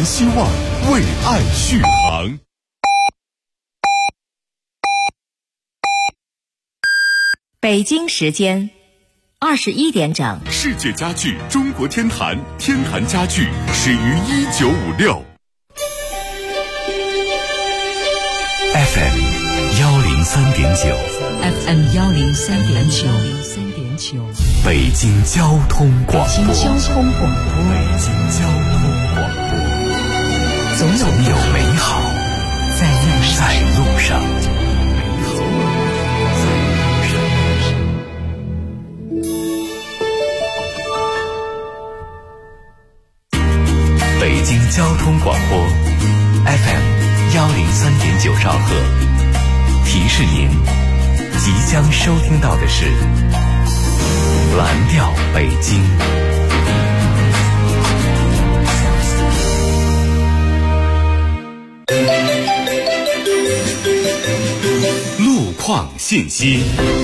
希望，为爱续航。 北京时间21点整， 世界家具中国天坛，天坛家具始于1956。FM 103.9，FM 103.9， 北京交通广播， 北京交通广播，总有美好在路上。 北京交通广播 FM 103.9兆赫，提示您即将收听到的是蓝调北京。路况信息。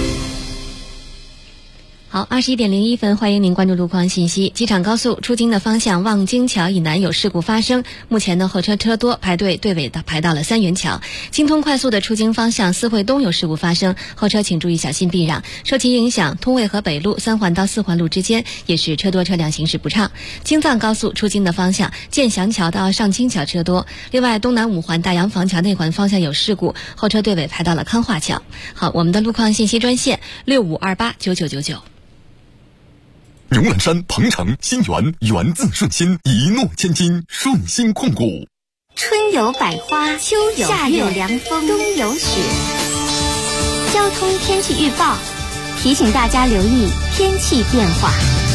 好，21点01分，欢迎您关注路况信息。机场高速出京的方向望京桥以南有事故发生，目前呢后车车多，排队队尾排到了三元桥。京通快速的出京方向四惠东有事故发生，后车请注意小心避让。受其影响，通渭河北路3环到4环路之间也是车多车辆行驶不畅。京藏高速出京的方向建祥桥到上清桥车多，另外东南5环大洋房桥内环方向有事故，后车队尾排到了康化桥。好，我们的路况信息专线65289999。 牛栏山、鹏城、新源，源自顺心，一诺千金，顺心控股。 春有百花，秋有夏有凉风，冬有雪。交通天气预报提醒大家留意天气变化。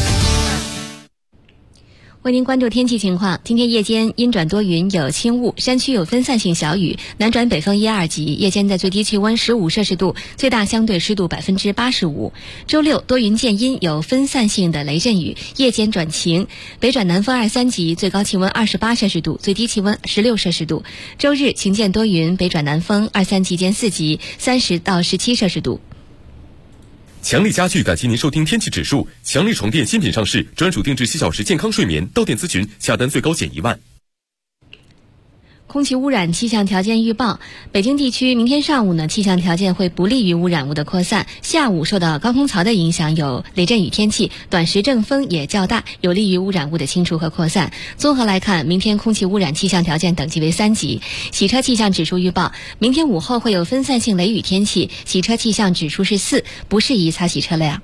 为您关注天气情况，今天夜间阴转多云，有轻雾，山区有分散性小雨，南转北风1、2级，夜间的最低气温15摄氏度，最大相对湿度85%。周六多云见阴，有分散性的雷阵雨，夜间转晴，北转南风2、3级，最高气温28摄氏度，最低气温16摄氏度。周日晴间多云，北转南风2、3级见4级，30到17摄氏度。 强力家具感谢您收听天气指数。强力床垫新品上市，专属定制7小时健康睡眠，到店咨询，下单最高减1万。 空气污染气象条件预报，北京地区明天上午呢，气象条件会不利于污染物的扩散。下午受到高空槽的影响，有雷阵雨天气，短时阵风也较大，有利于污染物的清除和扩散。综合来看，明天空气污染气象条件等级为3级。洗车气象指数预报，明天午后会有分散性雷雨天气，洗车气象指数是4，不适宜擦洗车辆。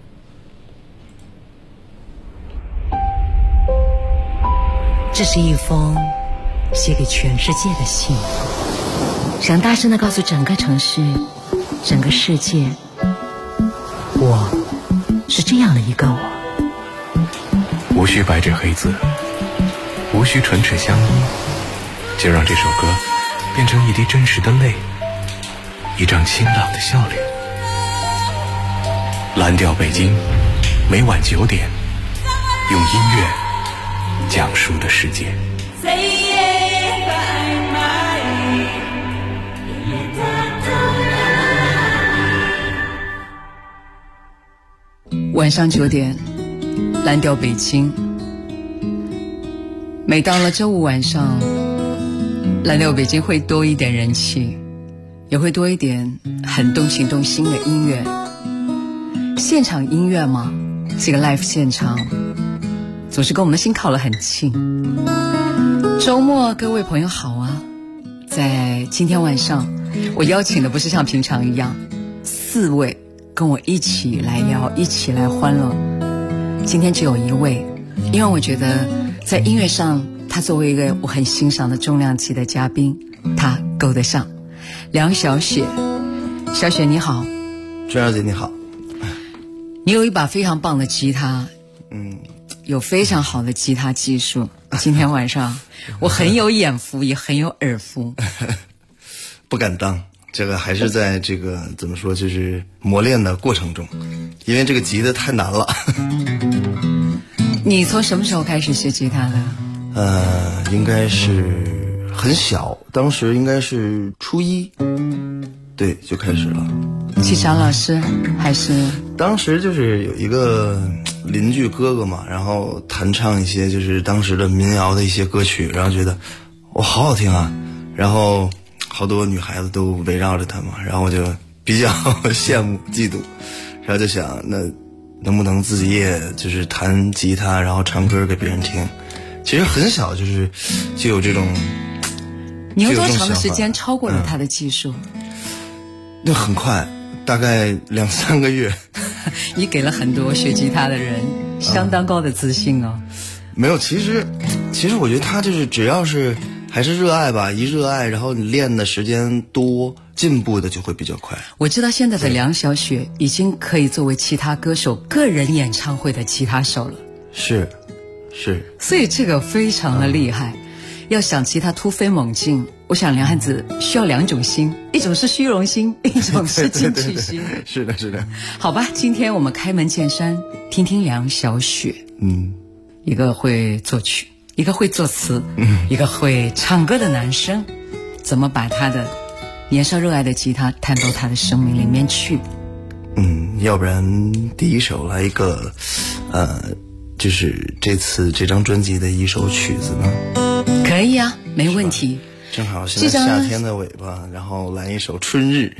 这是一封写给全世界的信，想大声地告诉整个城市、整个世界，我是这样的一个我。 无需白纸黑字，无需唇齿相依，就让这首歌变成一滴真实的泪，一张清朗的笑脸。蓝调北京，每晚9点，用音乐讲述的世界。 晚上9点，蓝调北京。每到了周五晚上，蓝调北京会多一点人气，也会多一点很动情动心的音乐。现场音乐嘛，这个 live 现场总是跟我们的心靠得很近。周末各位朋友好啊，在今天晚上我邀请的不是像平常一样4位跟我一起来聊，一起来欢乐。今天只有1位，因为我觉得在音乐上他作为一个我很欣赏的重量级的嘉宾，他够得上。梁小雪，小雪你好。 娟儿姐你好。 你有一把非常棒的吉他，有非常好的吉他技术。今天晚上我很有眼福，也很有耳福。 不敢当，这个还是在这个怎么说，就是磨练的过程中，因为这个吉他太难了。 你从什么时候开始学吉他的？ 应该是很小，当时应该是初1，对，就开始了。 去找老师还是？ 当时就是有一个邻居哥哥嘛，然后弹唱一些就是当时的民谣的一些歌曲，然后觉得哇，好好听啊！然后好多女孩子都围绕着他嘛，然后我就比较羡慕嫉妒，然后就想那能不能自己也就是弹吉他，然后唱歌给别人听。其实很小就有这种。 你有多长的时间超过了他的技术？ 那很快，大概2-3个月。 你给了很多学吉他的人相当高的自信哦。 没有，其实我觉得他就是只要是还是热爱吧，一热爱，然后你练的时间多，进步的就会比较快。 我知道现在的梁晓雪已经可以作为其他歌手个人演唱会的吉他手了。 是， 所以这个非常的厉害。要想吉他突飞猛进，我想梁汉子需要2种心，一种是虚荣心，一种是进取心。 是的。 好吧，今天我们开门见山，听听梁晓雪。一个会作曲，一个会作词，一个会唱歌的男生，怎么把他的年少热爱的吉他弹到他的生命里面去？ 要不然第一首来一个，就是这张专辑的一首曲子呢？ 可以啊，没问题。 正好现在夏天的尾巴，然后来一首《春日》。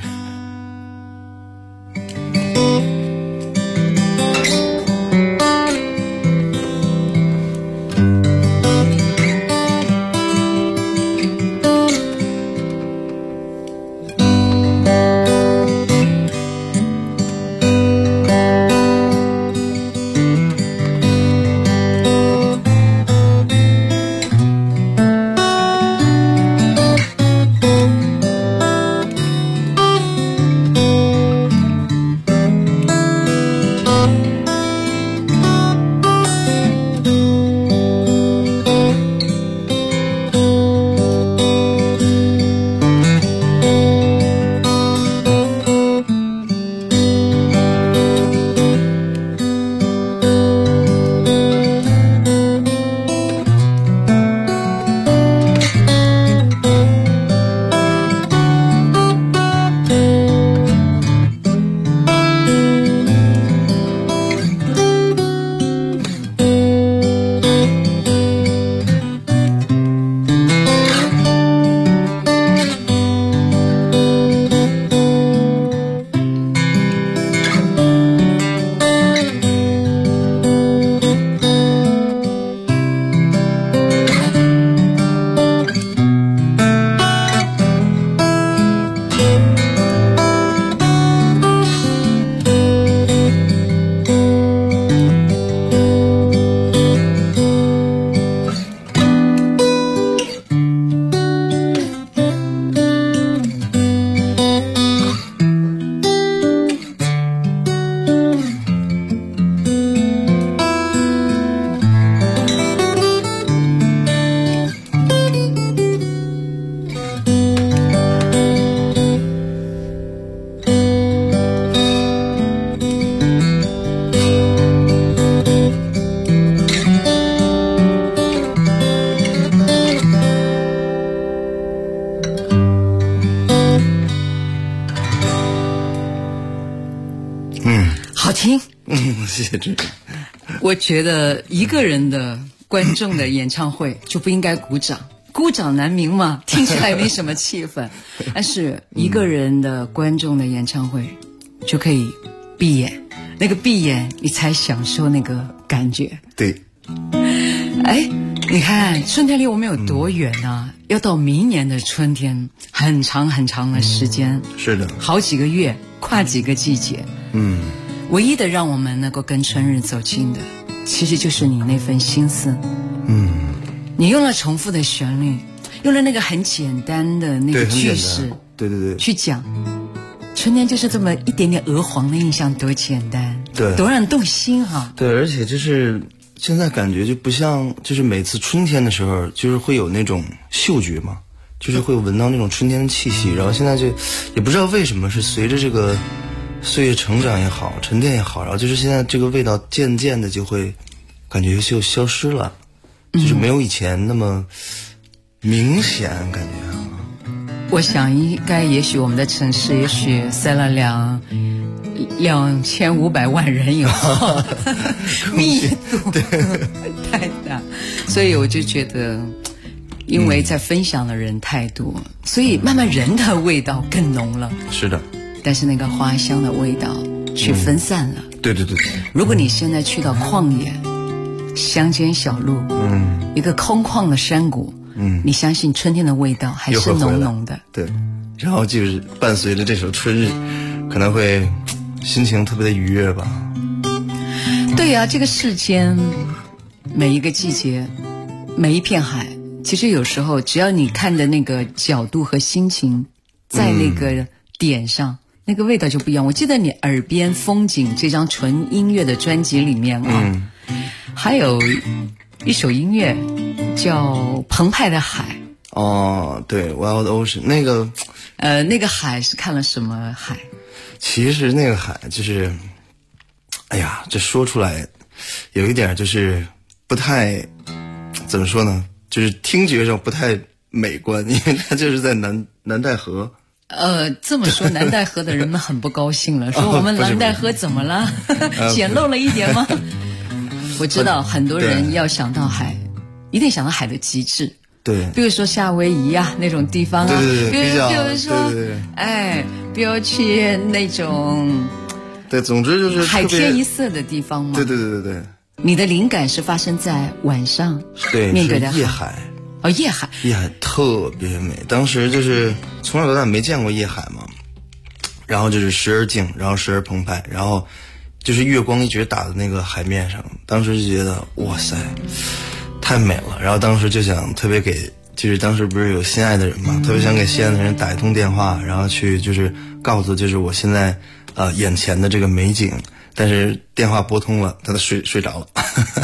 谢谢志明。 我觉得一个人的观众的演唱会就不应该鼓掌，孤掌难鸣嘛，听起来没什么气氛。但是一个人的观众的演唱会就可以闭眼，那个闭眼你才享受那个感觉。 对。 哎，你看春天离我们有多远啊？要到明年的春天，很长很长的时间。 是的， 好几个月，跨几个季节。唯一的让我们能够跟春日走近的，其实就是你那份心思。你用了重复的旋律，用了那个很简单的那个句式， 对， 去讲春天就是这么一点点鹅黄的印象，多简单， 对， 多让人动心哈。 对，而且就是现在感觉就不像，就是每次春天的时候，就是会有那种嗅觉嘛，就是会闻到那种春天的气息。然后现在就也不知道为什么，是随着这个岁月成长也好，沉淀也好，然后就是现在这个味道渐渐的就会感觉就消失了，就是没有以前那么明显感觉。 我想应该也许我们的城市也许塞了2500万人以后密度太大，所以我就觉得因为在分享的人太多，所以慢慢人的味道更浓了。 是的， 但是那个花香的味道却分散了。 对对对。 如果你现在去到旷野、乡间小路，一个空旷的山谷，你相信春天的味道还是浓浓的。 对，然后就是伴随着这首《春日》，可能会心情特别的愉悦吧。 对呀，这个世间每一个季节，每一片海，其实有时候只要你看的那个角度和心情在那个点上，那个味道就不一样。我记得你耳边风景这张纯音乐的专辑里面啊，还有一首音乐叫《澎湃的海》。 哦，对 ，Wild Ocean 那个， 那个海是看了什么海？ 其实那个海就是，哎呀，这说出来有一点就是不太怎么说呢，就是听觉上不太美观，因为它就是在南戴河。 这么说南戴河的人们很不高兴了，说我们南戴河怎么了？简陋了一点吗？我知道很多人要想到海，一定想到海的极致。 对， 比如说夏威夷啊那种地方啊， 对， 比如说，比如去那种， 对，总之就是海天一色的地方嘛。 对。 你的灵感是发生在晚上， 对， 面对的夜海。 哦，夜海特别美。当时就是从小到大没见过夜海嘛，然后就是时而静，然后时而澎湃，然后就是月光一直打在那个海面上，当时就觉得哇塞，太美了。然后当时就想特别给，就是当时不是有心爱的人嘛，特别想给心爱的人打一通电话，然后去就是告诉就是我现在眼前的这个美景，但是电话拨通了，他睡着了。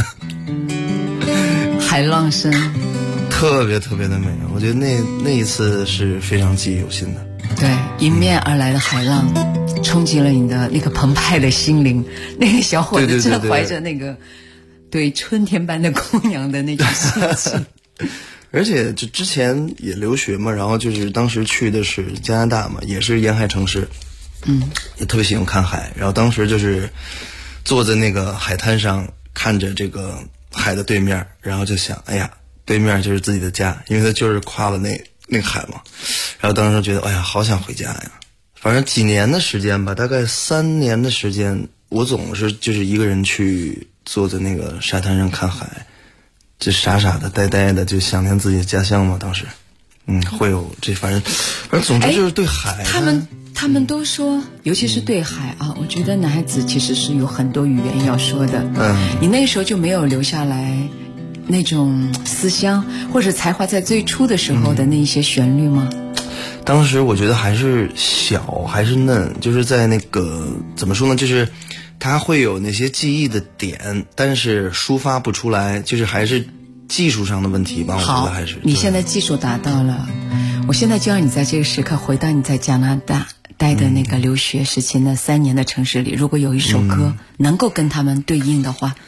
海浪声特别特别的美，我觉得那一次是非常记忆犹新的。 对，迎面而来的海浪冲击了你的那个澎湃的心灵，那个小伙子正怀着那个对春天般的姑娘的那种心情。 而且就之前也留学嘛，然后就是当时去的是加拿大嘛，也是沿海城市，也特别喜欢看海。然后当时就是坐在那个海滩上，看着这个海的对面，然后就想，哎呀，对面就是自己的家，因为他就是跨了那个海嘛。然后当时觉得，哎呀，好想回家呀。反正几年的时间吧，大概3年的时间，我总是就是一个人去坐在那个沙滩上看海，就傻傻的呆呆的，就想念自己的家乡嘛。当时会有这反正总之就是对海， 他们都说，尤其是对海啊，我觉得男孩子其实是有很多语言要说的。你那时候就没有留下来那种思乡或者才华在最初的时候的那一些旋律吗？ 当时我觉得还是小，还是嫩，就是在那个怎么说呢，就是他会有那些记忆的点，但是抒发不出来，就是还是技术上的问题吧。我觉得还是你现在技术达到了，我现在就让你在这个时刻回到你在加拿大待的那个留学时期那3年的城市里，如果有一首歌能够跟他们对应的话，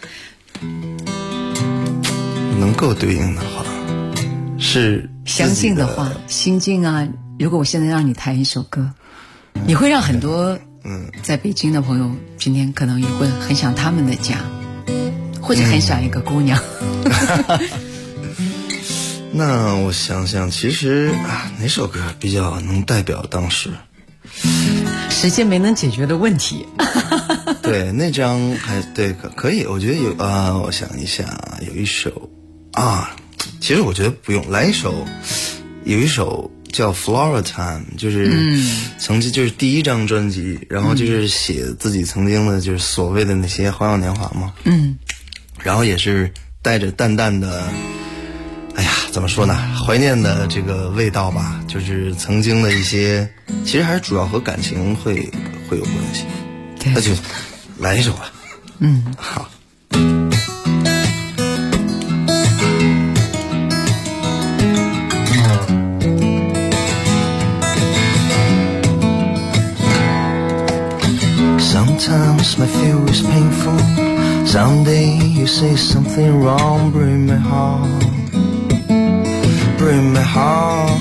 能够对应的话，是相近的话，心境啊。如果我现在让你弹一首歌，你会让很多在北京的朋友今天可能也会很想他们的家，或者很想一个姑娘。 那我想想，其实哪首歌比较能代表当时时间没能解决的问题？ 对，那张还对可以，我觉得有我想一下，有一首其实我觉得不用来一首，有一首叫 Flora Time， 就是曾经就是第1张专辑，然后就是写自己曾经的就是所谓的那些花样年华嘛，然后也是带着淡淡的，哎呀，怎么说呢，怀念的这个味道吧，就是曾经的一些，其实还是主要和感情会有关系。那就来一首吧。好。Sometimes my fear is painful. Someday you say something wrong, break my heart, break my heart.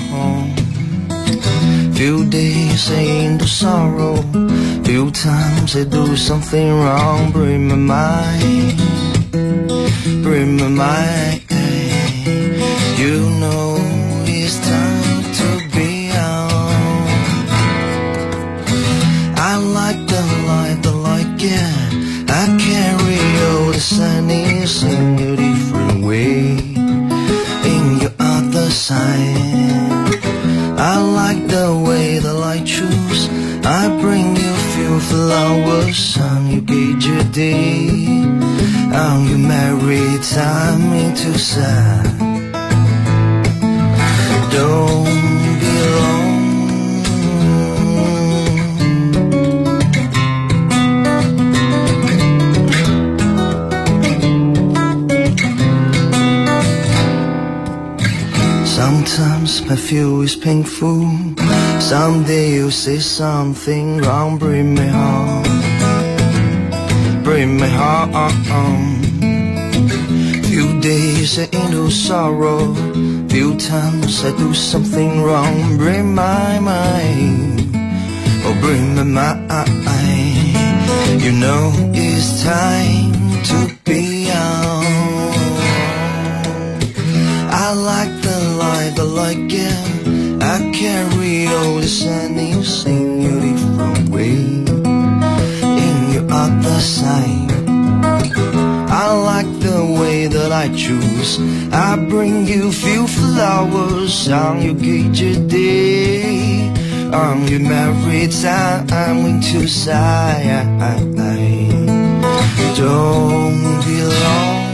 Few days I into sorrow, few times I do something wrong, break my mind, break my mind. You know it's time to be out. I like the light, yeah. I carry all the sunnies in a different way. In your other side, I like the way the light shoots. I bring you few flowers on your gauge your day. On your married time into side. Don't be alone. Sometimes my feel is painful. Someday you say something wrong, break my heart, break my heart. Few days I ain't no sorrow. Few times I do something wrong, break my mind, oh break my mind. You know it's time to be out. I like the light, yeah. I carry all the sunnies in your different way. In your other side, I like the way that I choose. I bring you few flowers on your gauge day. On your married time into side. Don't be alone.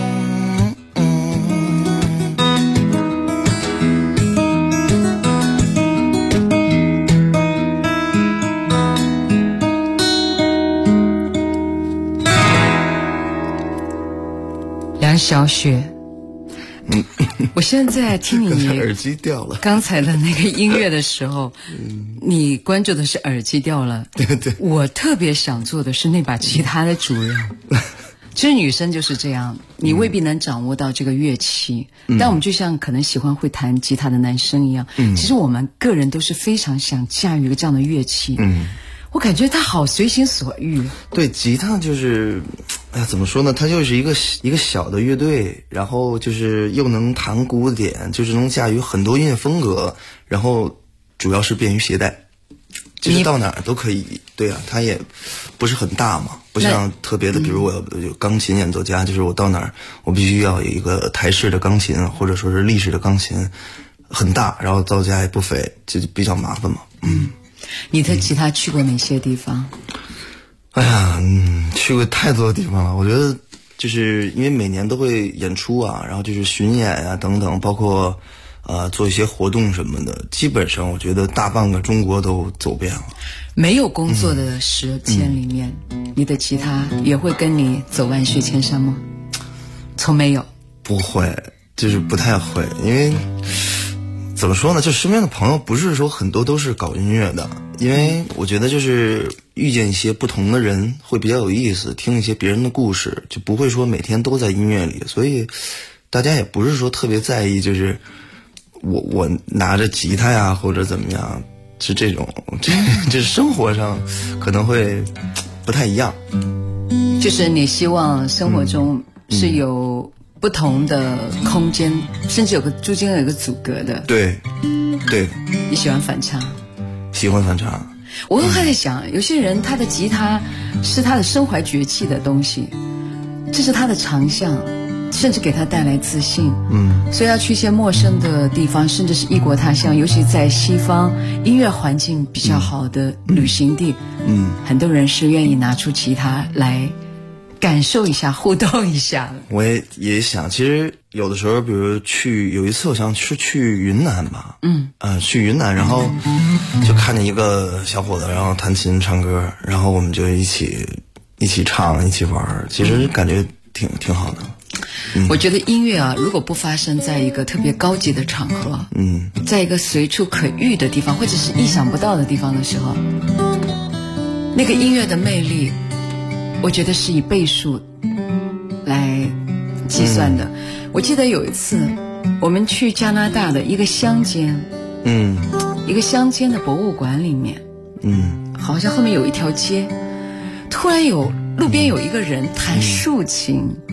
小雪，我现在听你耳机掉了。 刚才的那个音乐的时候，你关注的是耳机掉了。 对对。 我特别想做的是那把吉他的主人。其实女生就是这样，你未必能掌握到这个乐器，但我们就像可能喜欢会弹吉他的男生一样，其实我们个人都是非常想驾驭一个这样的乐器。我感觉它好随心所欲。 对，吉他就是，哎呀，怎么说呢？它就是一个小的乐队，然后就是又能弹古典，就是能驾驭很多音乐风格，然后主要是便于携带，就是到哪儿都可以。对啊，它也不是很大嘛，不像特别的，比如我有钢琴演奏家，就是我到哪儿我必须要有一个台式的钢琴，或者说是立式的钢琴，很大，然后造价也不菲，就比较麻烦嘛。 你的吉他去过哪些地方？ 哎呀，去过太多地方了。我觉得就是因为每年都会演出啊，然后就是巡演啊等等，包括做一些活动什么的，基本上我觉得大半个中国都走遍了。 没有工作的时间里面，你的吉他也会跟你走万水千山吗？从没有。 不会，就是不太会，因为怎么说呢，就身边的朋友不是说很多都是搞音乐的，因为我觉得就是遇见一些不同的人会比较有意思，听一些别人的故事，就不会说每天都在音乐里，所以大家也不是说特别在意，就是我拿着吉他呀或者怎么样，是这种，这生活上可能会不太一样。 就是你希望生活中是有不同的空间，甚至中间有一个阻隔的。 对，对。 你喜欢反差？ 喜欢反差。 我还在想，有些人他的吉他是他的身怀绝技的东西，这是他的长项，甚至给他带来自信。所以要去一些陌生的地方，甚至是异国他乡，尤其在西方音乐环境比较好的旅行地，很多人是愿意拿出吉他来感受一下，互动一下。 我也想，其实有的时候，比如有一次，我想是去云南吧，去云南，然后就看见一个小伙子，然后弹琴唱歌，然后我们就一起唱，一起玩，其实感觉挺好的。 我觉得音乐啊，如果不发生在一个特别高级的场合，在一个随处可遇的地方，或者是意想不到的地方的时候，那个音乐的魅力，我觉得是以倍数来计算的。我记得有一次我们去加拿大的一个乡间，一个乡间的博物馆里面，好像后面有一条街，突然路边有一个人弹竖琴，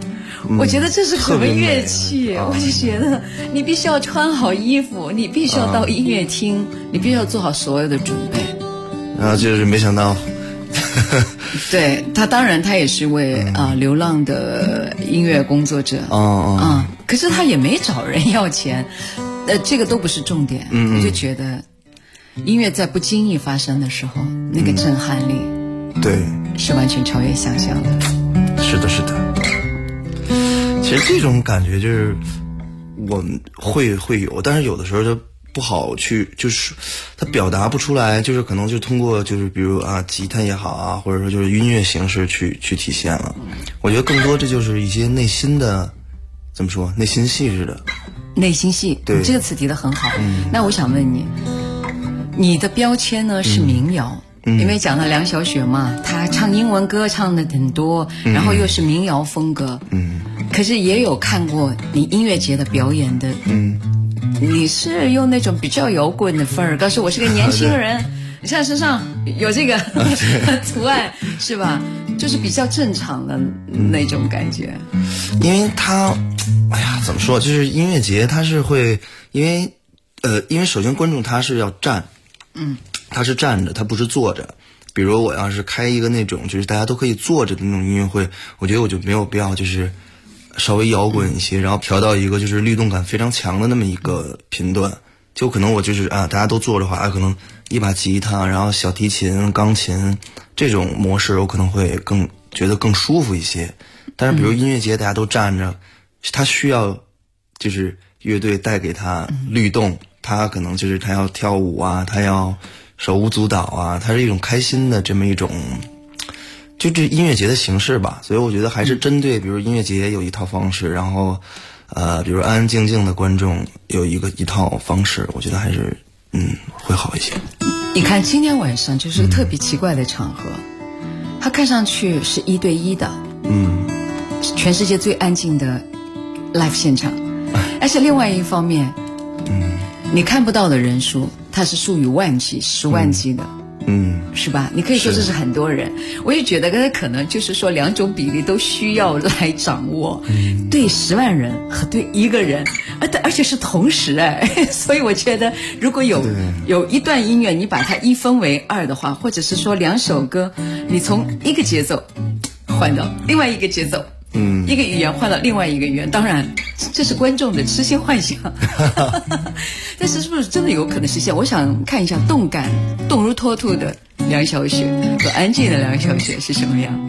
我觉得这是什么乐器？我就觉得你必须要穿好衣服，你必须要到音乐厅，你必须要做好所有的准备。 然后就是没想到， 对他，当然他也是位流浪的音乐工作者。可是他也没找人要钱，这个都不是重点。我就觉得音乐在不经意发生的时候，那个震撼力， 对， 是完全超越想象的。 是的，是的。其实这种感觉就是我们会有，但是有的时候就不好去，就是它表达不出来，就是可能就通过就是比如吉他也好啊，或者说就是音乐形式去体现了。我觉得更多这就是一些内心的，怎么说，内心戏似的。 内心戏，对，这个词提得很好。那我想问你，你的标签呢是民谣？因为讲到梁晓雪嘛，她唱英文歌唱的很多，然后又是民谣风格。可是也有看过你音乐节的表演的。你是用那种比较摇滚的范儿，告诉我是个年轻人，你看身上有这个图案是吧？就是比较正常的那种感觉。 因为他，哎呀，怎么说？就是音乐节他是会，因为首先观众他是要站，他是站着，他不是坐着。比如我要是开一个那种就是大家都可以坐着的那种音乐会，我觉得我就没有必要就是稍微摇滚一些，然后调到一个就是律动感非常强的那么一个频段。就可能我就是大家都坐着的话，可能一把吉他，然后小提琴、钢琴这种模式，我可能会觉得更舒服一些。但是比如音乐节大家都站着，他需要就是乐队带给他律动，他可能就是他要跳舞啊，他要手舞足蹈啊，它是一种开心的这么一种就这音乐节的形式吧。所以我觉得还是针对比如音乐节有一套方式，然后比如安安静静的观众有一套方式，我觉得还是会好一些。 你看今天晚上就是个特别奇怪的场合，它看上去是1对1的，全世界最安静的 live 现场，而且另外一方面，你看不到的人数它是数以万计、10万计的，是吧？你可以说这是很多人。我也觉得可能就是说2种比例都需要来掌握，对10万人和对1个人，而且是同时所以我觉得如果有一段音乐你把它1分为2的话，或者是说2首歌你从一个节奏换到另外一个节奏，一个语言换到另外一个语言，当然这是观众的痴心幻想但是是不是真的有可能实现？我想看一下动如脱兔的梁晓雪和安静的梁晓雪是什么样。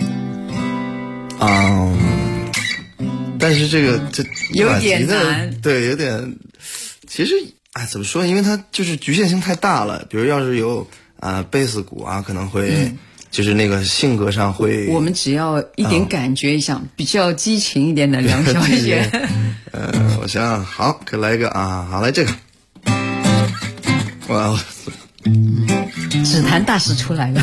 但是这有点难， 对，有点。其实怎么说？因为它就是局限性太大了。比如要是有贝斯鼓可能会就是那个性格上会。我们只要一点感觉一下，比较激情一点的梁晓雪。 我想想，好，可以来一个好，来这个。哇， 指弹大师出来了。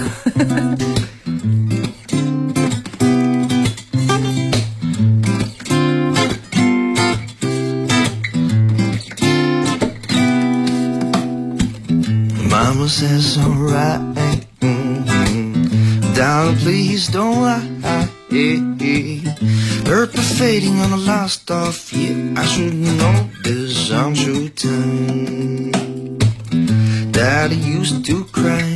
Mama says alright, darling, please don't lie. Purple fading on the last of you. I should know this, I'm true time. Daddy used to cry.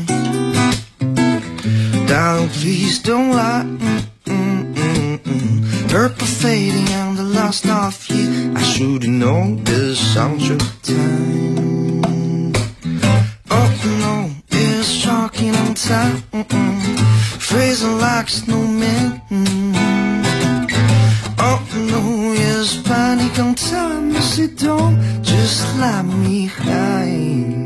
Darling, please don't lie. Purple fading on the last of you. I should know this, I'm true time. Oh no, it's shocking on time. Phrasing like snowman. Oh no, it's panic on time. Yes, it don't just let me high.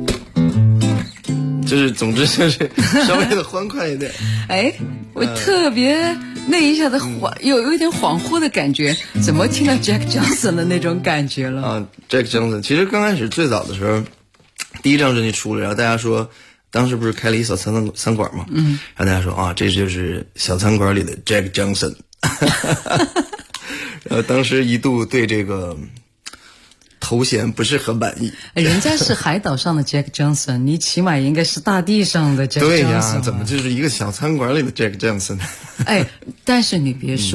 就是总之就是稍微的欢快一点。 我特别那一下子有一点恍惚的感觉，怎么听到 Jack Johnson 的那种感觉了 ？Jack Johnson 其实刚开始最早的时候，第一张专辑出了，然后大家说当时不是开了一小餐馆嘛，然后大家说这就是小餐馆里的 Jack Johnson 然后当时一度对这个头衔不是很满意。 人家是海岛上的 Jack Johnson， 你起码应该是大地上的 Jack Johnson。 对呀， 怎么就是一个小餐馆里的 Jack Johnson 但是你别说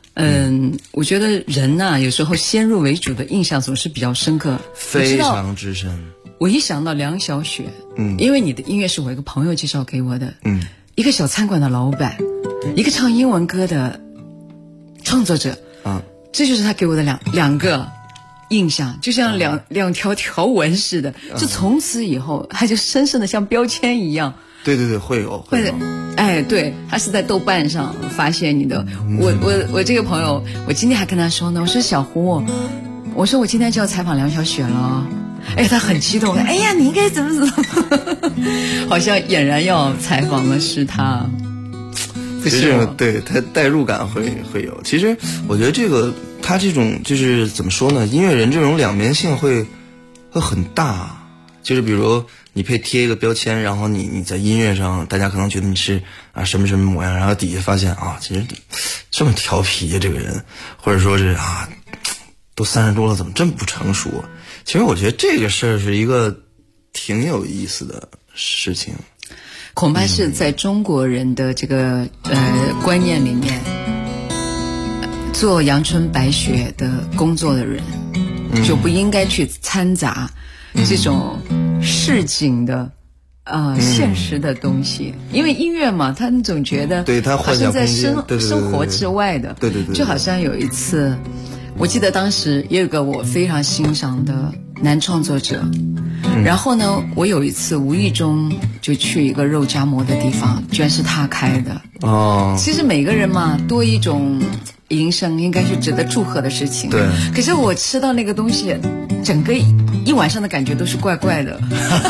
我觉得人呐，有时候先入为主的印象总是比较深刻， 非常之深。 我一想到梁晓雪，因为你的音乐是我一个朋友介绍给我的，一个小餐馆的老板，一个唱英文歌的创作者，这就是他给我的两个印象，就像两条条纹似的，就从此以后他就深深的像标签一样。 对对对，会有。 哎，对，他是在豆瓣上发现你的。我这个朋友，我今天还跟他说呢，我说小胡，我说我今天就要采访梁晓雪了。哎，他很激动，哎呀，你应该怎么，好像俨然要采访的是他。 对，他代入感会有。其实我觉得这个他这种就是怎么说呢？音乐人这种两面性会很大。就是比如你配贴一个标签，然后你在音乐上，大家可能觉得你是什么什么模样，然后底下发现其实这么调皮呀，这个人，或者说是都30多了，怎么这么不成熟？其实我觉得这个事儿是一个挺有意思的事情。 恐怕是在中国人的这个观念里面，做阳春白雪的工作的人，就不应该去掺杂这种市井的现实的东西，因为音乐嘛，他总觉得对他好像在生活之外的， 对， 就好像有一次，我记得当时也有个我非常欣赏的男创作者，然后呢，我有一次无意中就去一个肉夹馍的地方，居然是他开的。其实每个人嘛，多一种营生应该是值得祝贺的事情。 对， 可是我吃到那个东西，整个一晚上的感觉都是怪怪的。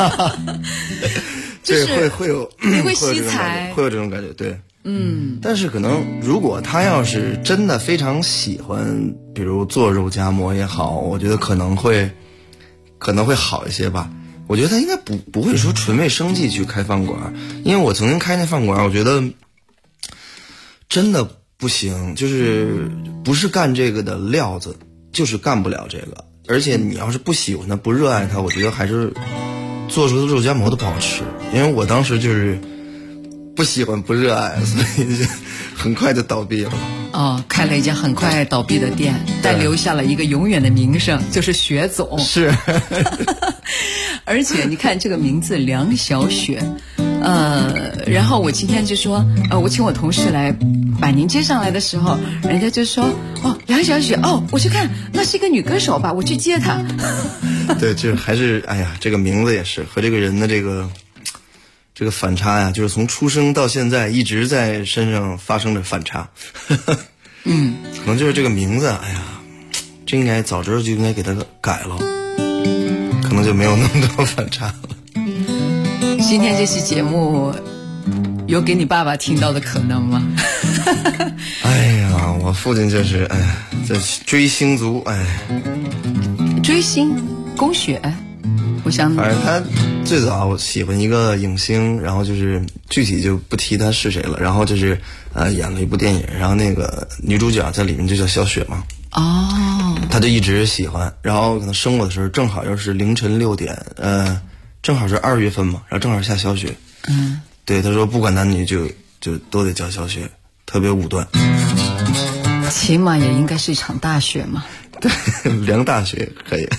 就是会有， 你会惜才， 会有这种感觉，对。但是可能如果他要是真的非常喜欢，比如做肉夹馍也好，我觉得可能会好一些吧。我觉得他应该不会说纯为生计去开饭馆，因为我曾经开那饭馆，我觉得真的不行，就是不是干这个的料子，就是干不了这个。而且你要是不喜欢它，不热爱它，我觉得还是做出的肉夹馍都不好吃。因为我当时就是不喜欢不热爱，所以就很快就倒闭了。 开了一家很快倒闭的店，但留下了一个永远的名声，就是雪总。 是。 而且你看这个名字梁晓雪，然后我今天就说，我请我同事来把您接上来的时候，人家就说，梁晓雪，我去看，那是一个女歌手吧，我去接她。 对，就还是这个名字也是和这个人的这个反差呀，就是从出生到现在一直在身上发生着反差。可能就是这个名字，这应该早知道就应该给他改了，可能就没有那么多反差了。 今天这期节目有给你爸爸听到的可能吗？ 我父亲就是这追星族， 追星宫雪，我想反正他最早喜欢一个影星，然后就是具体就不提他是谁了，然后就是演了一部电影，然后那个女主角在里面就叫小雪嘛。他就一直喜欢，然后可能生我的时候正好又是凌晨6点，正好是2月份嘛，然后正好下小雪。对，他说不管男女就都得叫小雪，特别武断。 起码也应该是一场大雪嘛。 对，梁大雪可以。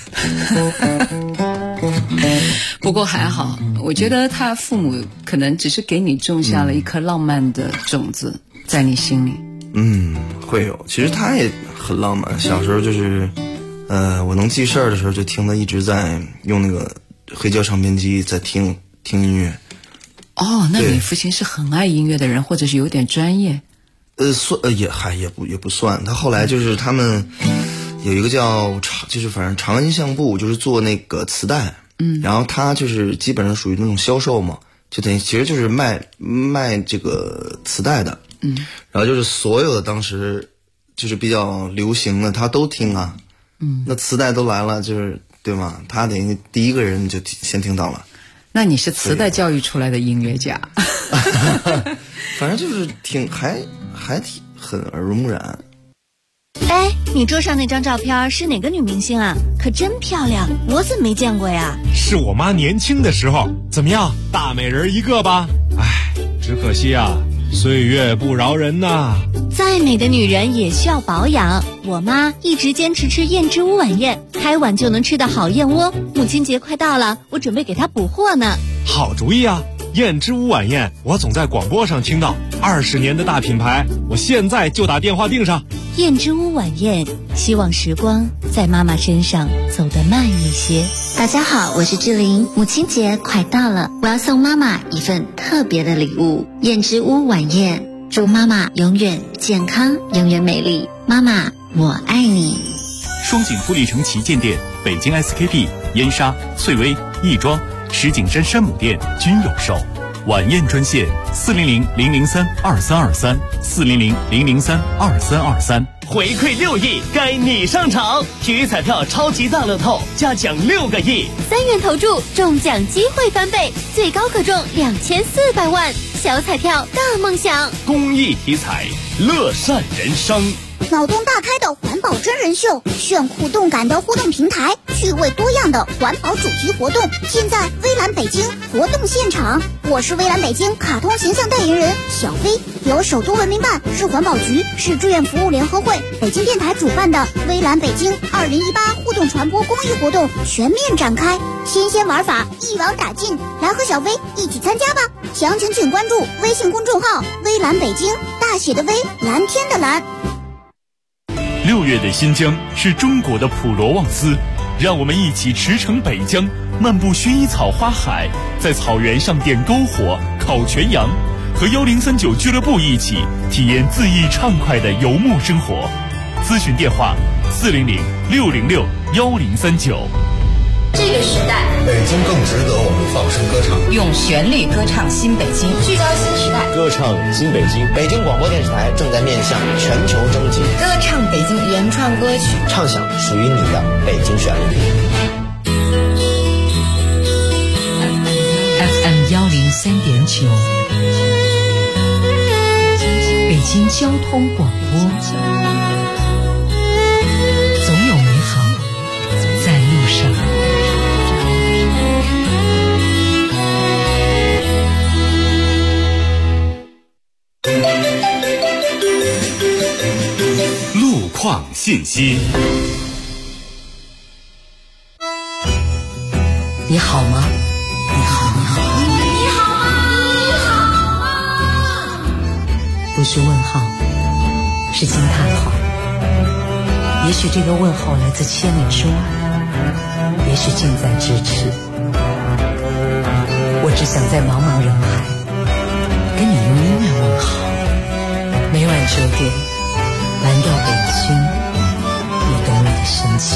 不过还好，我觉得他父母可能只是给你种下了一颗浪漫的种子在你心里。 会有。其实他也很浪漫，小时候就是我能记事儿的时候就听他一直在用那个黑胶唱片机在听音乐。 那你父亲是很爱音乐的人，或者是有点专业？ 也不算。他后来就是他们有一个叫就是反正长安相簿，就是做那个磁带。然后他就是基本上属于那种销售嘛，就等于其实就是卖这个磁带的。然后就是所有的当时就是比较流行的他都听啊。那磁带都来了，就是对吗？他等于第一个人就先听到了。 那你是磁带教育出来的音乐家。 反正就是还挺很耳濡目染。 你桌上那张照片是哪个女明星啊？可真漂亮，我怎么没见过呀？ 是我妈年轻的时候。怎么样，大美人一个吧？只可惜啊， 岁月不饶人呐。 再美的女人也需要保养。我妈一直坚持吃燕之屋晚宴，开碗就能吃的好燕窝。母亲节快到了，我准备给她补货呢。 好主意啊！燕之屋晚宴，我总在广播上听到，20年的大品牌，我现在就打电话订上。 燕之屋晚宴，希望时光在妈妈身上走得慢一些。 大家好，我是志玲，母亲节快到了，我要送妈妈一份特别的礼物——燕之屋晚宴，祝妈妈永远健康，永远美丽。妈妈，我爱你。 双井富力城旗舰店、北京 SKP、燕莎、翠微、亦庄、石景山山姆店均有售。晚宴专线400-003-2323，400-003-2323。 回馈6亿，该你上场！体育彩票超级大乐透，加奖6个亿 ，3元投注，中奖机会翻倍，最高可中2400万。小彩票大梦想， 公益体彩，乐善人生。 脑洞大开的环保真人秀，炫酷动感的互动平台，趣味多样的环保主题活动，现在微蓝北京活动现场。我是微蓝北京卡通形象代言人小飞，由首都文明办、市环保局、市志愿服务联合会、北京电台主办的微蓝北京2018互动传播公益活动全面展开，新鲜玩法一网打尽，来和小飞一起参加吧！详情请关注微信公众号微蓝北京，大写的微，蓝天的蓝。 6月的新疆是中国的普罗旺斯，让我们一起驰骋北疆，漫步薰衣草花海，在草原上点篝火、烤全羊，和1039俱乐部一起体验恣意畅快的游牧生活。咨询电话400-606-1039。 这个时代， 北京更值得我们放声歌唱， 用旋律歌唱新北京，聚焦新时代， 歌唱新北京。北京广播电视台正在面向全球征集， 歌唱北京原创歌曲， 唱响属于你的北京旋律。 FM 103.9，北京交通广播，总有美好在路上。 路况信息。 你好吗？你好，你好， 你好吗？你好吗？ 不是问号，是惊叹号。也许这个问号来自千里之外，也许近在咫尺。我只想在茫茫人海跟你用音乐问好。每晚9点，蓝调北京，你懂我的深情。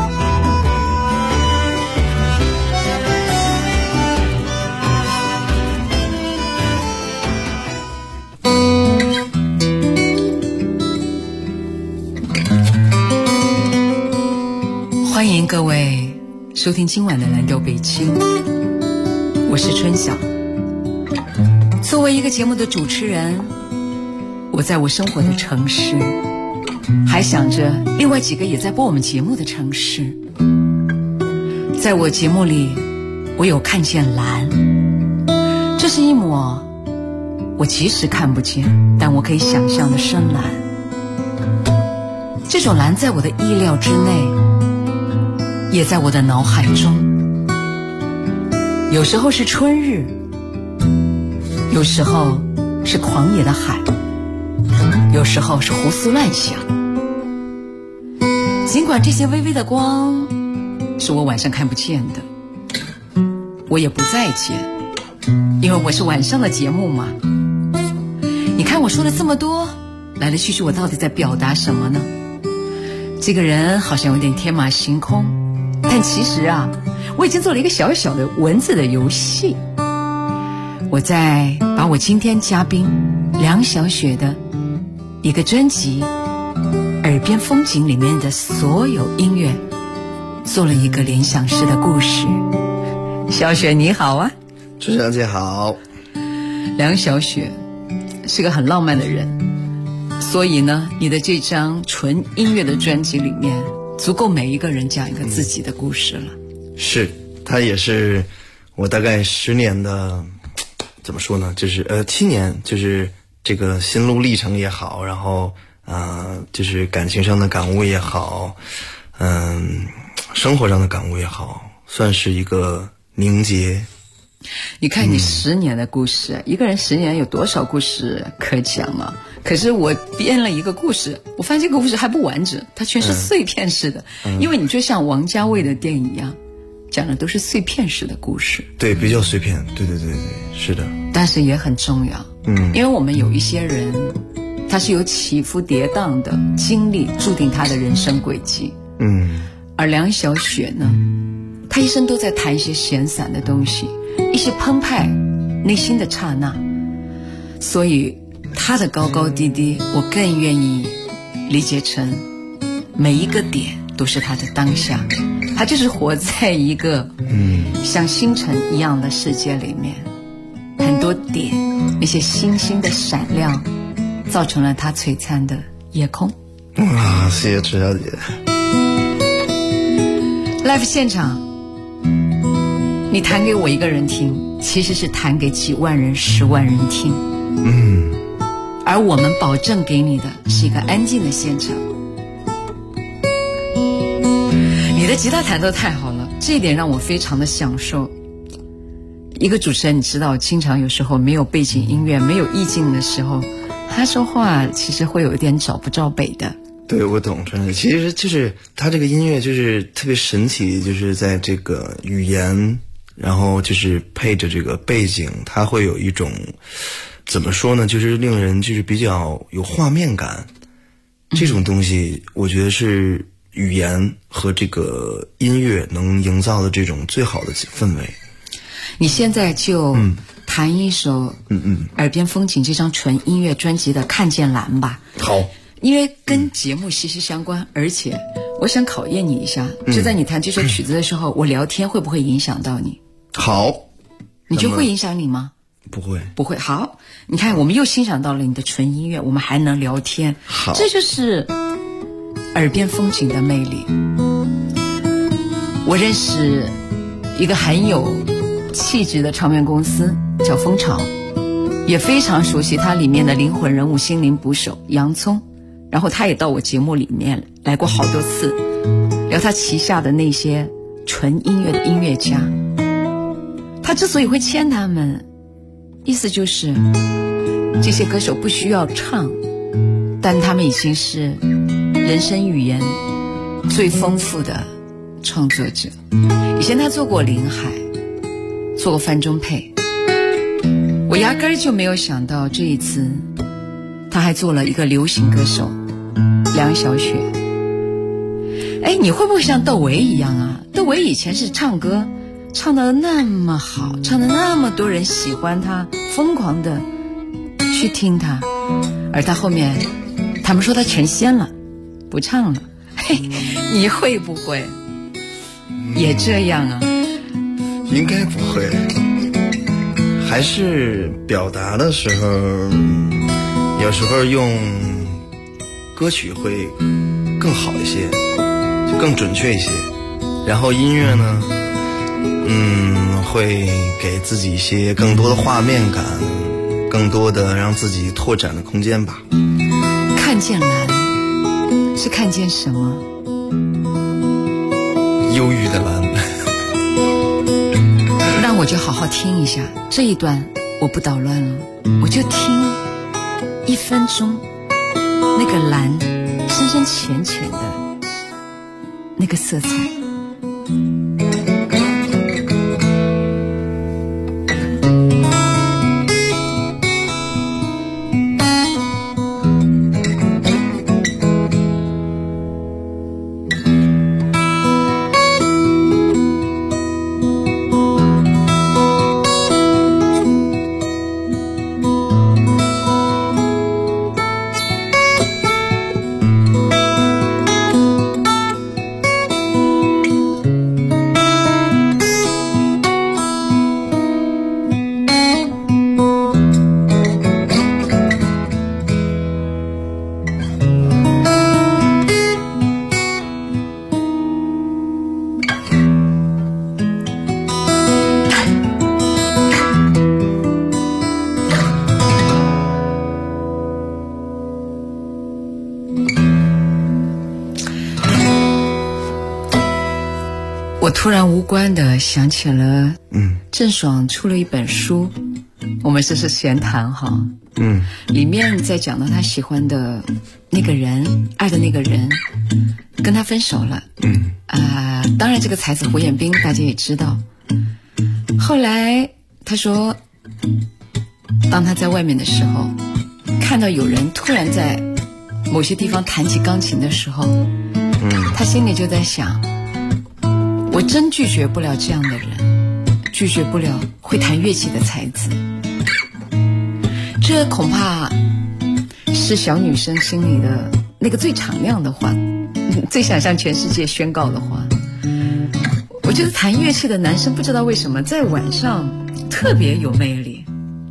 欢迎各位收听今晚的蓝调北京，我是春晓。作为一个节目的主持人，我在我生活的城市，还想着另外几个也在播我们节目的城市。在我节目里，我有看见蓝，这是一抹我即使看不见，但我可以想象的深蓝。这种蓝在我的意料之内，也在我的脑海中。有时候是春日，有时候是狂野的海，有时候是胡思乱想。尽管这些微微的光是我晚上看不见的，我也不在见，因为我是晚上的节目嘛。你看我说了这么多，来来去去，我到底在表达什么呢？这个人好像有点天马行空，但其实啊，我已经做了一个小小的文字的游戏。我在把我今天嘉宾梁晓雪的一个专辑《耳边风景》里面的所有音乐做了一个联想式的故事。小雪你好啊。 朱小姐好。 梁晓雪是个很浪漫的人，所以呢，你的这张纯音乐的专辑里面足够每一个人讲一个自己的故事了。 是，它也是我大概10年的，怎么说呢，就是7年，就是这个心路历程也好，然后就是感情上的感悟也好，生活上的感悟也好，算是一个凝结。 你看你10年的故事，一个人10年有多少故事可讲啊？可是我编了一个故事，我发现这个故事还不完整，它全是碎片式的，因为你就像王家卫的电影一样，讲的都是碎片式的故事。 对，比较碎片，对，是的。 但是也很重要，因为我们有一些人，他是有起伏跌宕的经历，注定他的人生轨迹。而梁晓雪呢，她一生都在谈一些闲散的东西，一些澎湃内心的刹那，所以她的高高低低，我更愿意理解成每一个点都是她的当下，她就是活在一个像星辰一样的世界里面，很多点，那些星星的闪亮，造成了她璀璨的夜空。 哇，谢谢池小姐。 Live 现场，你弹给我一个人听，其实是弹给几万人、10万人听。而我们保证给你的是一个安静的现场。你的吉他弹得太好了，这一点让我非常的享受。一个主持人，你知道，经常有时候没有背景音乐、没有意境的时候，他说话其实会有一点找不着北的。 对，我懂，真的，其实就是他这个音乐就是特别神奇，就是在这个语言，然后就是配着这个背景，它会有一种怎么说呢，就是令人就是比较有画面感。这种东西我觉得是语言和这个音乐能营造的这种最好的氛围。 你现在就弹一首耳边风景这张纯音乐专辑的《看见蓝》吧。 好， 因为跟节目息息相关，而且我想考验你一下，就在你弹这首曲子的时候，我聊天会不会影响到你？ 好， 你就会影响你吗？ 不会， 不会。好，你看，我们又欣赏到了你的纯音乐，我们还能聊天， 好， 这就是耳边风景的魅力。我认识一个很有气质的唱片公司，叫蜂巢，也非常熟悉它里面的灵魂人物、心灵捕手洋葱。然后他也到我节目里面来过好多次，聊他旗下的那些纯音乐的音乐家。他之所以会签他们，意思就是这些歌手不需要唱，但他们已经是人生语言最丰富的创作者。以前他做过林海，做过范仲佩，我压根儿就没有想到这一次他还做了一个流行歌手梁晓雪。哎，你会不会像窦唯一样啊？窦唯以前是唱歌唱得那么好，唱得那么多人喜欢他，疯狂的去听他，而他后面他们说他成仙了，不唱了。嘿，你会不会也这样啊？ 应该不会，还是表达的时候有时候用歌曲会更好一些，就更准确一些，然后音乐呢会给自己一些更多的画面感，更多的让自己拓展的空间吧。 看见蓝是看见什么？ 忧郁的蓝。 那我就好好听一下这一段，我不捣乱了，我就听1分钟，那个蓝深深浅浅的那个色彩。 突然无关的想起了，郑爽出了一本书，我们这是闲谈哈，里面在讲到他喜欢的那个人，爱的那个人，跟他分手了，当然这个才子胡彦斌大家也知道。后来他说，当他在外面的时候，看到有人突然在某些地方弹起钢琴的时候，他心里就在想，我真拒绝不了这样的人，拒绝不了会弹乐器的才子。这恐怕是小女生心里的那个最敞亮的话，最想向全世界宣告的话。我觉得弹乐器的男生不知道为什么在晚上特别有魅力。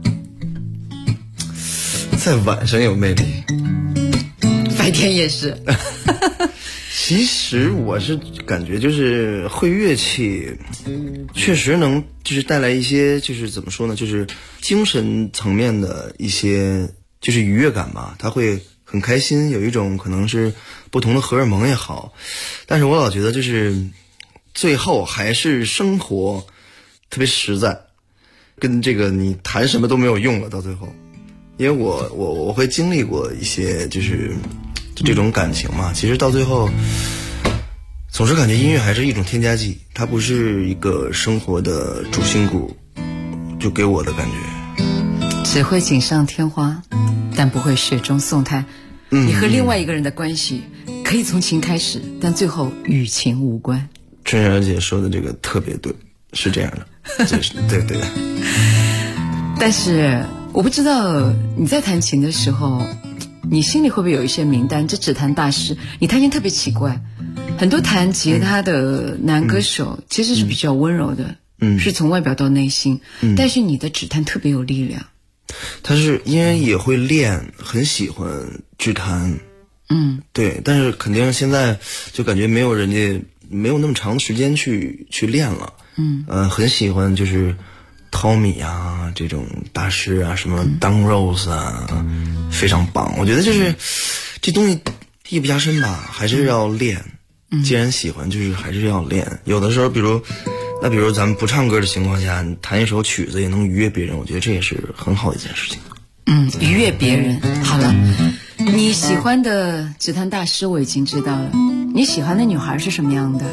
在晚上有魅力， 白天也是。 其实我是感觉就是会乐器确实能就是带来一些就是怎么说呢，就是精神层面的一些就是愉悦感吧，他会很开心，有一种可能是不同的荷尔蒙也好。但是我老觉得就是最后还是生活特别实在，跟这个你谈什么都没有用了到最后。因为我会经历过一些就这种感情嘛，其实到最后总是感觉音乐还是一种添加剂，它不是一个生活的主心骨，就给我的感觉只会锦上添花，但不会雪中送炭。你和另外一个人的关系可以从情开始，但最后与情无关。 春芽姐说的这个特别对，是这样的，对对。 但是我不知道你在弹琴的时候，你心里会不会有一些名单？这指弹大师，你弹琴特别奇怪，很多弹吉他的男歌手其实是比较温柔的，是从外表到内心，但是你的指弹特别有力量。 他是因为也会练，很喜欢指弹，对，但是肯定现在就感觉没有人家没有那么长的时间去练了，很喜欢就是Tommy 啊这种大师啊，什么 Don Rose 啊，非常棒。我觉得就是这东西艺不加深吧，还是要练。既然喜欢，就是还是要练。有的时候，比如咱们不唱歌的情况下，你弹一首曲子也能愉悦别人，我觉得这也是很好的一件事情。 愉悦别人。好了，你喜欢的指弹大师我已经知道了，你喜欢的女孩是什么样的？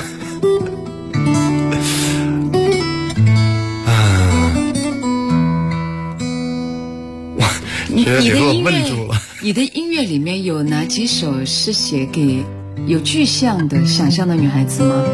你的音乐里面有哪几首是写给有具象的想象的女孩子吗？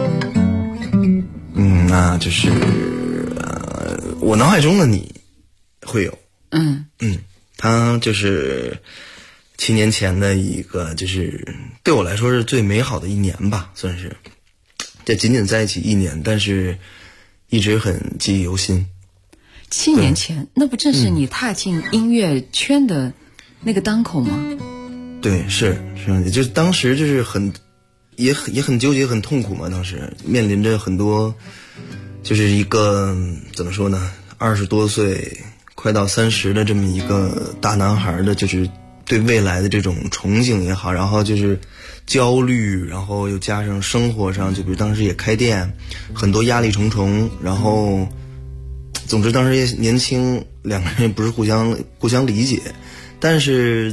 那就是我脑海中的你会有。他就是7年前的一个，就是对我来说是最美好的一年吧，算是。这仅仅在一起1年，但是一直很记忆犹新。 7年前，那不正是你踏进音乐圈的那个当口吗？ 对，是，就是当时就是也很纠结，很痛苦嘛。当时面临着很多，就是一个怎么说呢，20多岁快到30的这么一个大男孩的，就是对未来的这种憧憬也好，然后就是焦虑，然后又加上生活上，就比如当时也开店，很多压力重重，然后总之当时也年轻，两个人也不是互相理解，但是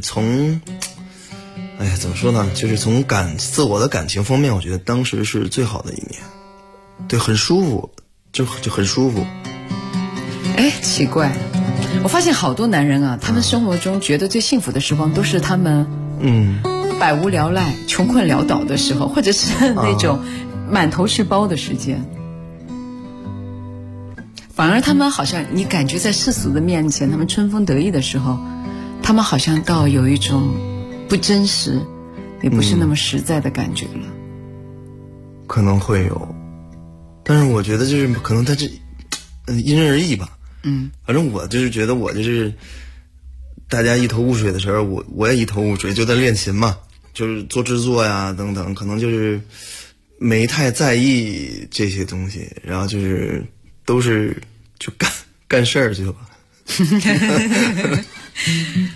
怎么说呢，就是从自我的感情方面，我觉得当时是最好的一年。对，很舒服，就很舒服。 奇怪，我发现好多男人啊，他们生活中觉得最幸福的时光都是他们百无聊赖、穷困潦倒的时候，或者是那种满头是包的时间。反而他们好像你感觉在世俗的面前，他们春风得意的时候，他们好像倒有一种不真实，也不是那么实在的感觉了。 可能会有，但是我觉得就是可能他这因人而异吧。反正我就是觉得我就是大家一头雾水的时候，我也一头雾水，就在练琴嘛，就是做制作呀等等，可能就是没太在意这些东西，然后就是都是就干事儿去了。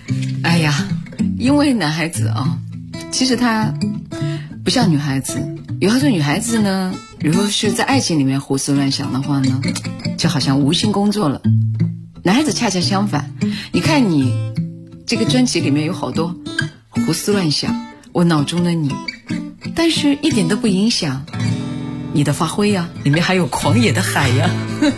因为男孩子啊，其实他不像女孩子， 有很多女孩子呢，如果是在爱情里面胡思乱想的话呢，就好像无心工作了。男孩子恰恰相反，你看你这个专辑里面有好多胡思乱想，我脑中的你，但是一点都不影响你的发挥呀，里面还有狂野的海呀。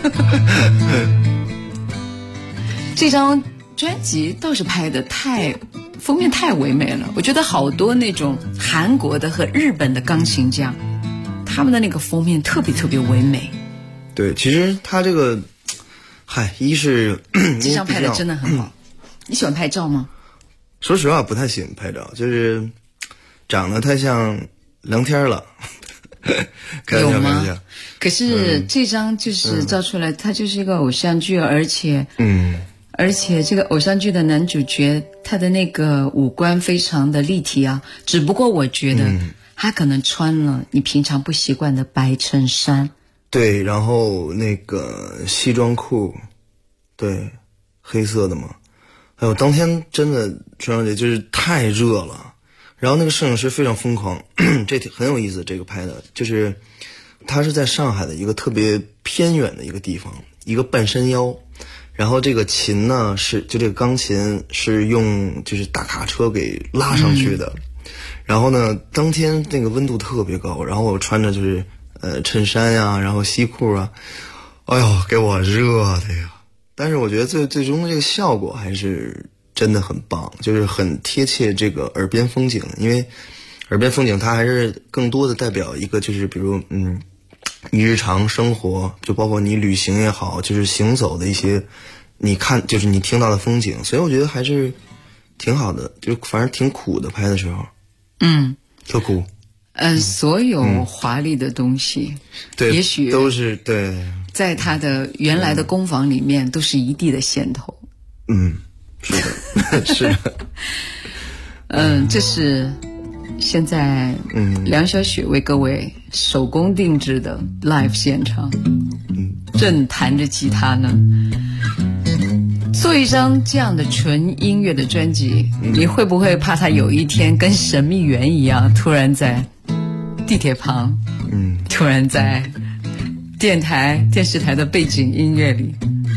这张专辑倒是拍的封面太唯美了，我觉得好多那种韩国的和日本的钢琴家，他们的那个封面特别特别唯美。 对，其实他这个，一是这张拍的真的很好。你喜欢拍照吗？ 说实话，不太喜欢拍照，就是长得太像梁天了。 有吗？可是这张就是照出来，它就是一个偶像剧，而且这个偶像剧的男主角他的那个五官非常的立体啊，只不过我觉得他可能穿了你平常不习惯的白衬衫， 对，然后那个西装裤，对，黑色的嘛。哎呦，当天真的穿上去就是太热了，然后那个摄影师非常疯狂，这很有意思。这个拍的就是他是在上海的一个特别偏远的一个地方，一个半山腰，然后这个琴呢就这个钢琴是用就是大卡车给拉上去的，然后呢当天那个温度特别高，然后我穿着就是衬衫呀，然后西裤啊，哎呦给我热的呀。但是我觉得最终的这个效果还是真的很棒，就是很贴切这个耳边风景，因为耳边风景它还是更多的代表一个就是比如你日常生活，就包括你旅行也好，就是行走的一些你看就是你听到的风景，所以我觉得还是挺好的，就反正挺苦的，拍的时候特苦。 所有华丽的东西， 对， 也许都是对， 在他的原来的工坊里面都是一地的线头。 是的，是的。 这是现在梁小雪为各位手工定制的 live 现场，正弹着吉他呢。做一张这样的纯音乐的专辑，你会不会怕它有一天跟神秘园一样，突然在地铁旁，突然在电视台的背景音乐里？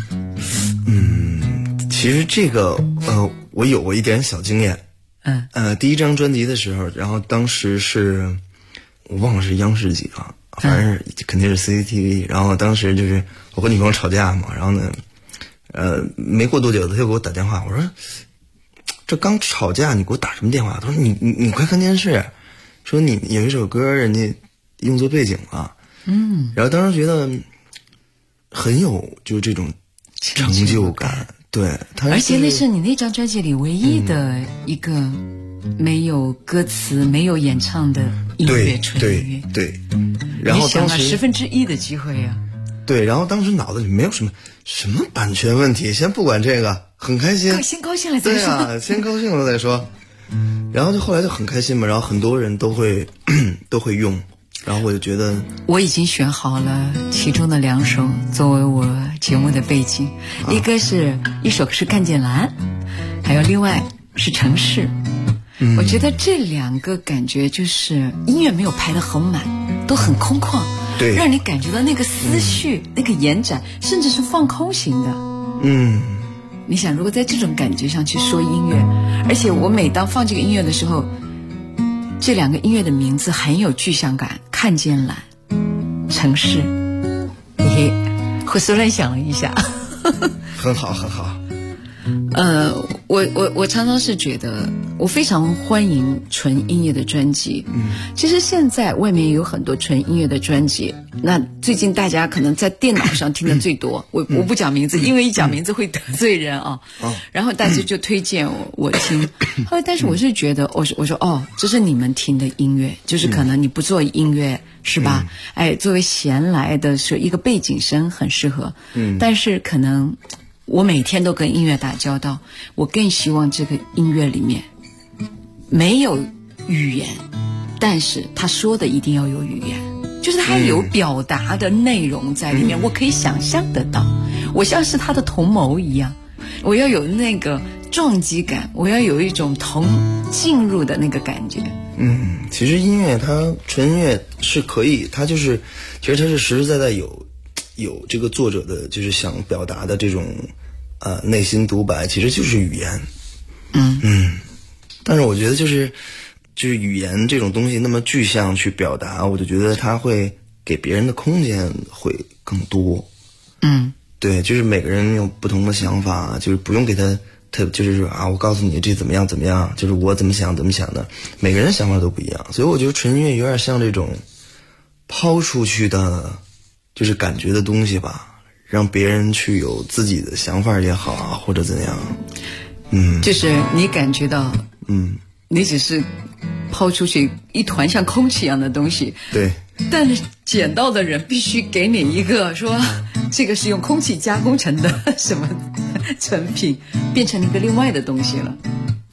其实这个我有过一点小经验。第一张专辑的时候，然后当时是我忘了是央视几了，反正是肯定是 CCTV。然后当时就是我和女朋友吵架嘛，然后呢，没过多久他就给我打电话，我说这刚吵架你给我打什么电话？他说你快看电视，说你有一首歌人家用作背景了。然后当时觉得很有就这种成就感。对， 而且那是你那张专辑里唯一的一个没有歌词、没有演唱的音乐，纯音乐。对，然后当时1/10的机会呀。 对，然后当时脑子里没有什么版权问题，先不管这个，很开心。 先高兴了再说。 对啊，先高兴了再说。然后就后来就很开心嘛，然后很多人都会用。然后我就觉得我已经选好了其中的2首作为我节目的背景，一首是看见蓝，还有另外是城市。我觉得这2个感觉就是音乐没有排得很满，都很空旷， 对， 让你感觉到那个思绪那个延展，甚至是放空型的。你想如果在这种感觉上去说音乐，而且我每当放这个音乐的时候，这2个音乐的名字很有具象感，看见蓝，城市。胡思乱想了一下。 很好很好。 我常常是觉得我非常欢迎纯音乐的专辑。其实现在外面也有很多纯音乐的专辑，那最近大家可能在电脑上听的最多，我不讲名字，因为一讲名字会得罪人啊。然后大家就推荐我听，后来但是我是觉得我说这是你们听的音乐，就是可能你不做音乐是吧？作为闲来的是一个背景声很适合。但是可能我每天都跟音乐打交道，我更希望这个音乐里面没有语言，但是他说的一定要有语言，就是他有表达的内容在里面，我可以想象得到，我像是他的同谋一样，我要有那个撞击感，我要有一种进入的那个感觉。 其实音乐它纯音乐是可以，它就是其实它是实实在在有这个作者的就是想表达的这种内心独白，其实就是语言。但是我觉得就是语言这种东西那么具象去表达，我就觉得它会给别人的空间会更多。对，就是每个人有不同的想法，就是不用给他就是说我告诉你这怎么样怎么样，就是我怎么想的，每个人想法都不一样。所以我觉得纯音乐有点像这种抛出去的就是感觉的东西吧，让别人去有自己的想法也好啊，或者怎样。 就是你感觉到你只是抛出去一团像空气一样的东西， 对， 但是捡到的人必须给你一个说这个是用空气加工成的什么成品，变成一个另外的东西了。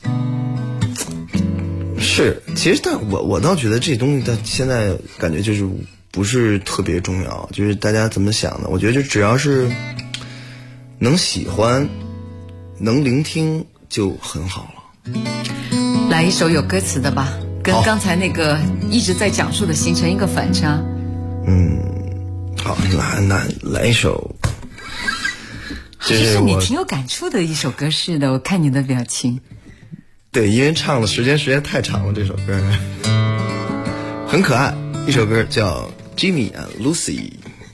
是，其实但我倒觉得这东西它现在感觉就是不是特别重要，就是大家怎么想的，我觉得就只要是能喜欢能聆听就很好了。 来一首有歌词的吧，跟刚才那个一直在讲述的形成一个反差。 好，来一首。 其实你挺有感触的一首歌似的，我看你的表情。 对，因为唱的时间太长了，这首歌很可爱。一首歌叫 Jimmy and Lucy，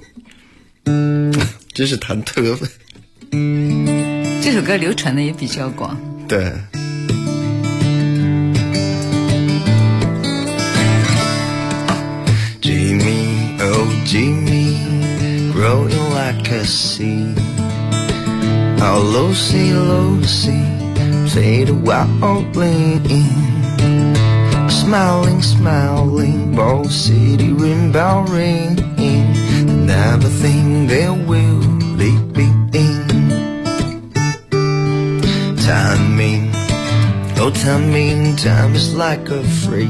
真是弹特别这首歌流传的也比较广。 对。Jimmy, oh Jimmy, growing like a seed. Oh Lucy, Lucy, fade wildly. Smiling, smiling, Ball City rainbow ring. Never think there will be timing. Oh timing, time is like a freak.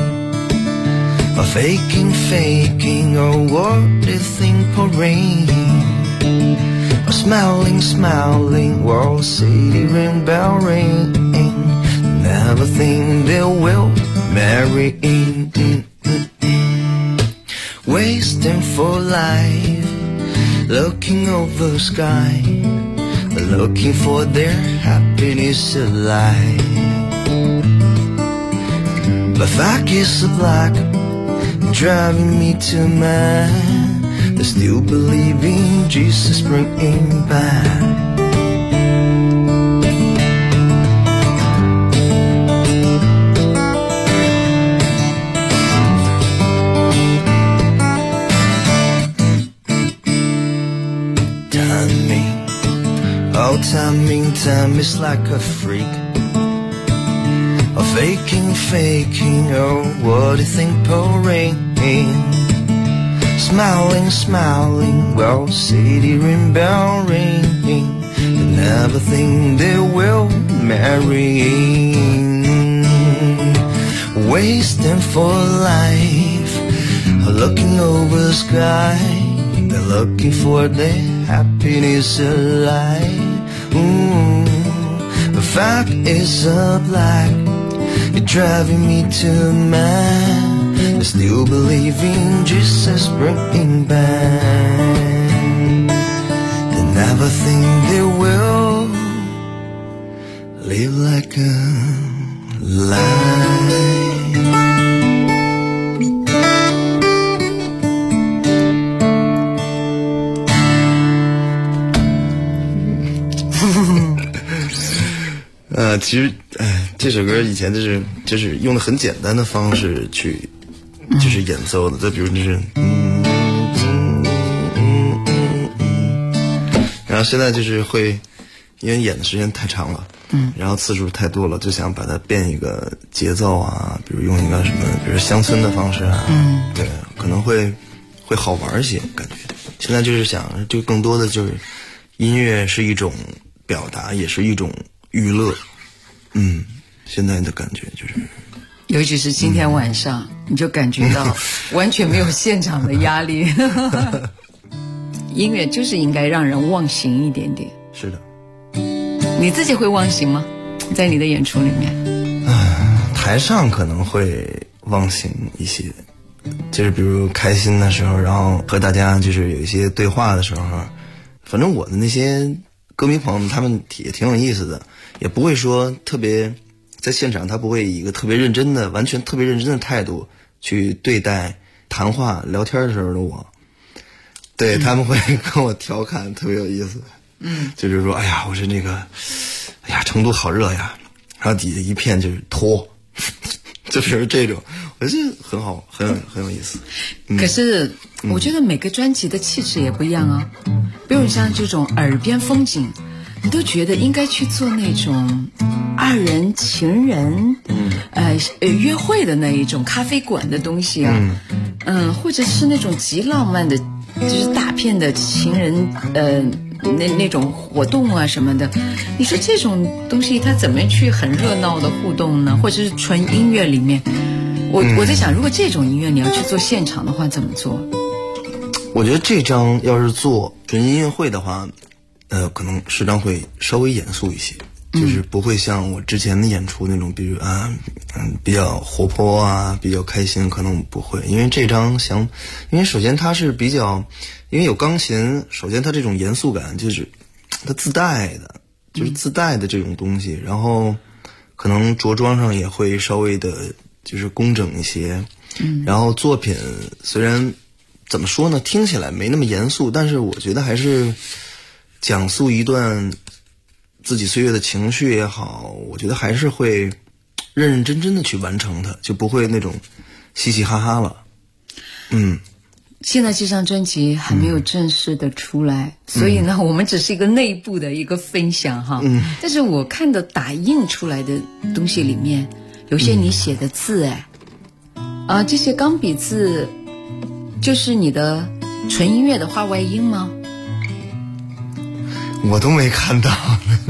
A faking, oh what they think pouring. A smiling, Wall City rainbow ring. Never think they will marry. Wasting for life, looking over the sky, looking for their happiness alive. But fact is so black, driving me to mad. They still believe in Jesus bringing back. Timing, time is like a freak. A faking, oh what do you think pouring. Smiling, Wall City rainbow ring. They never think they will marry. Wasting for life, looking over the sky. They're looking for their happiness alive. The fact is black, you're driving me to mad. They still believe in Jesus bringing back. They never think they will live like a lie. 其实这首歌以前就是用的很简单的方式去就是演奏的，再比如就是然后现在就是会因为演的时间太长了，然后次数太多了，就想把它变一个节奏啊，比如用一个什么比如乡村的方式啊，对，可能会好玩一些感觉。现在就是想就更多的就是音乐是一种表达，也是一种娱乐。现在的感觉就是， 尤其是今天晚上，你就感觉到完全没有现场的压力。音乐就是应该让人忘形一点点。 是的。 你自己会忘形吗？在你的演出里面？ 台上可能会忘形一些，就是比如开心的时候，然后和大家就是有一些对话的时候，反正我的那些歌迷朋友们他们也挺有意思的，也不会说特别在现场，他不会以一个特别认真的完全特别认真的态度去对待谈话聊天的时候的我，对，他们会跟我调侃，特别有意思。就是说，哎呀，我是那个，哎呀，成都好热呀，然后底下一片就是脱，就是这种，我觉得很好，很有意思。 可是我觉得每个专辑的气质也不一样啊，比如像这种耳边风景，你都觉得应该去做那种二人情人，约会的那一种咖啡馆的东西啊，或者是那种极浪漫的，就是大片的情人，那种活动啊什么的，你说这种东西它怎么去很热闹的互动呢？或者是纯音乐里面，我在想，如果这种音乐你要去做现场的话，怎么做？ 我觉得这张要是做纯音乐会的话，可能适当会稍微严肃一些，就是不会像我之前的演出那种，比如比较活泼啊，比较开心，可能不会，因为这张因为首先它是比较。因为有钢琴，首先它这种严肃感就是它自带的，就是自带的这种东西，然后可能着装上也会稍微的就是工整一些，然后作品虽然怎么说呢，听起来没那么严肃，但是我觉得还是讲述一段自己岁月的情绪也好，我觉得还是会认认真真的去完成它，就不会那种嘻嘻哈哈了。 现在这张专辑还没有正式的出来，所以呢，我们只是一个内部的一个分享哈。但是我看到打印出来的东西里面，有些你写的字，这些钢笔字，就是你的纯音乐的画外音吗？ 我都没看到，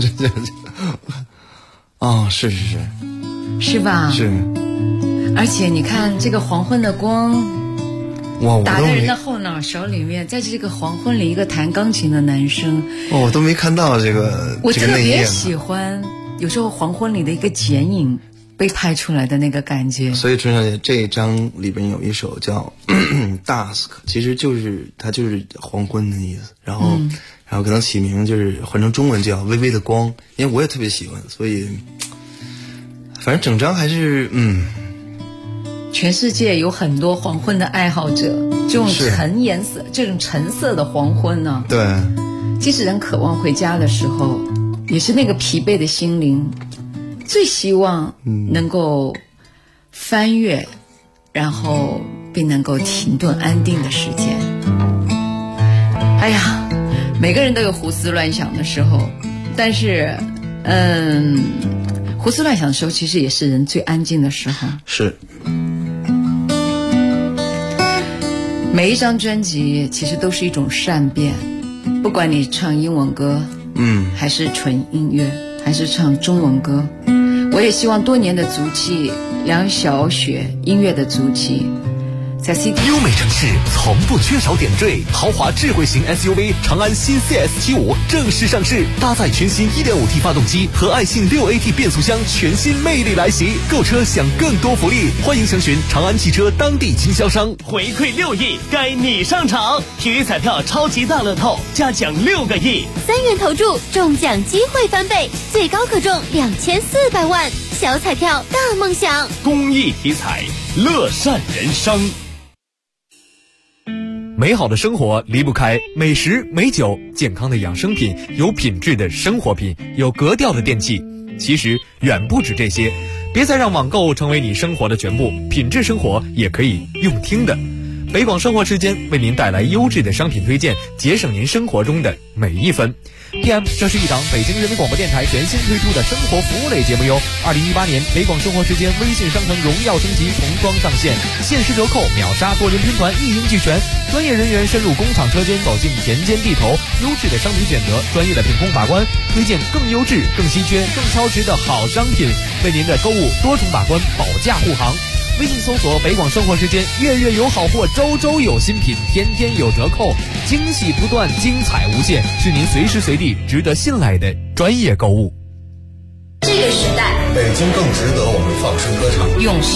是， 是吧？ 是。 而且你看这个黄昏的光。 哇！ 打在人的后脑勺里面，在这个黄昏里，一个弹钢琴的男生。 我都没看到这个。 我特别喜欢，有时候黄昏里的一个剪影被拍出来的那个感觉。 所以春小姐这一张里边有一首叫《Dusk》，其实它就是黄昏的意思。然后可能起名就是换成中文叫《微微的光》，因为我也特别喜欢，所以反正整张还是全世界有很多黄昏的爱好者，这种橙颜色、这种橙色的黄昏呢， 对， 即使人渴望回家的时候，也是那个疲惫的心灵最希望能够翻越，然后并能够停顿安定的时间。哎呀，每个人都有胡思乱想的时候，但是胡思乱想的时候其实也是人最安静的时候。 是。 每一张专辑其实都是一种善变，不管你唱英文歌，还是纯音乐，还是唱中文歌，我也希望多年的足迹，梁晓雪音乐的足迹，在 CD 优美城市从不缺少点缀，豪华智慧型 SUV 长安新 CS75 正式上市，搭载全新 1.5T 发动机和爱信 6AT 变速箱，全新魅力来袭，购车享更多福利，欢迎详询长安汽车当地经销商。 回馈6亿，该你上场！体育彩票超级大乐透，加奖6个亿 ，3元投注，中奖机会翻倍，最高可中2400万，小彩票大梦想。 公益体彩，乐善人生。 美好的生活离不开美食美酒，健康的养生品，有品质的生活品，有格调的电器。其实远不止这些，别再让网购成为你生活的全部，品质生活也可以用听的。北广生活之间为您带来优质的商品推荐，节省您生活中的每一分。PM， 这是一档北京人民广播电台全新推出的生活服务类节目哟。2018年北广生活时间微信商城荣耀升级重装上线，限时折扣，秒杀多人拼团，一应俱全。专业人员深入工厂车间，走进田间地头，优质的商品选择，专业的品控把关，推荐更优质、更稀缺、更超值的好商品，为您的购物多重把关，保驾护航。微信搜索北广生活时间，月月有好货，周周有新品，天天有折扣，惊喜不断，精彩无限，是您随时随地值得信赖的专业购物。 这个时代， 北北京更值得我们放声歌唱。 用